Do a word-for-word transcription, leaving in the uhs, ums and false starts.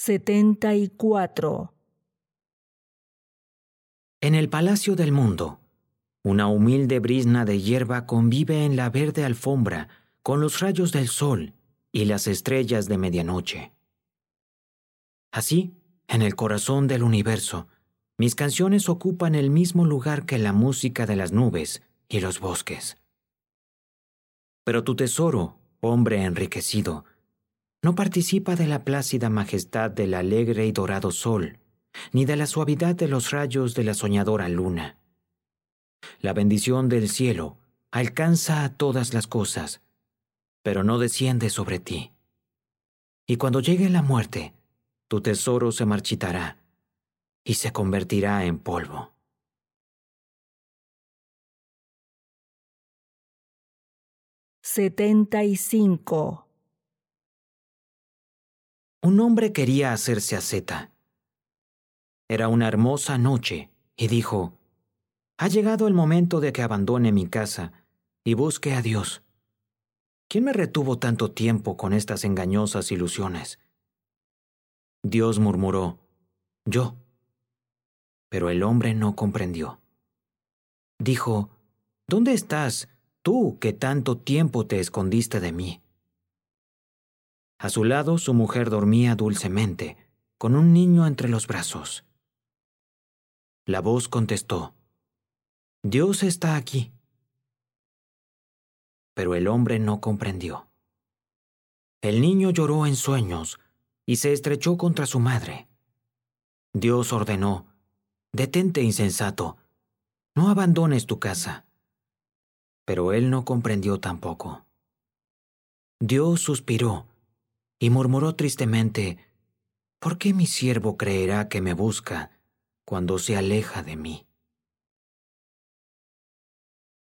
setenta y cuatro. En el palacio del mundo, una humilde brizna de hierba convive en la verde alfombra con los rayos del sol y las estrellas de medianoche. Así, en el corazón del universo, mis canciones ocupan el mismo lugar que la música de las nubes y los bosques. Pero tu tesoro, hombre enriquecido, no participa de la plácida majestad del alegre y dorado sol, ni de la suavidad de los rayos de la soñadora luna. La bendición del cielo alcanza a todas las cosas, pero no desciende sobre ti. Y cuando llegue la muerte, tu tesoro se marchitará y se convertirá en polvo. setenta y cinco. Un hombre quería hacerse asceta. Era una hermosa noche y dijo: «Ha llegado el momento de que abandone mi casa y busque a Dios. ¿Quién me retuvo tanto tiempo con estas engañosas ilusiones?» Dios murmuró: «Yo». Pero el hombre no comprendió. Dijo: «¿Dónde estás, tú que tanto tiempo te escondiste de mí?» A su lado su mujer dormía dulcemente, con un niño entre los brazos. La voz contestó: «Dios está aquí». Pero el hombre no comprendió. El niño lloró en sueños y se estrechó contra su madre. Dios ordenó: «Detente, insensato, no abandones tu casa». Pero él no comprendió tampoco. Dios suspiró y murmuró tristemente: «¿Por qué mi siervo creerá que me busca cuando se aleja de mí?»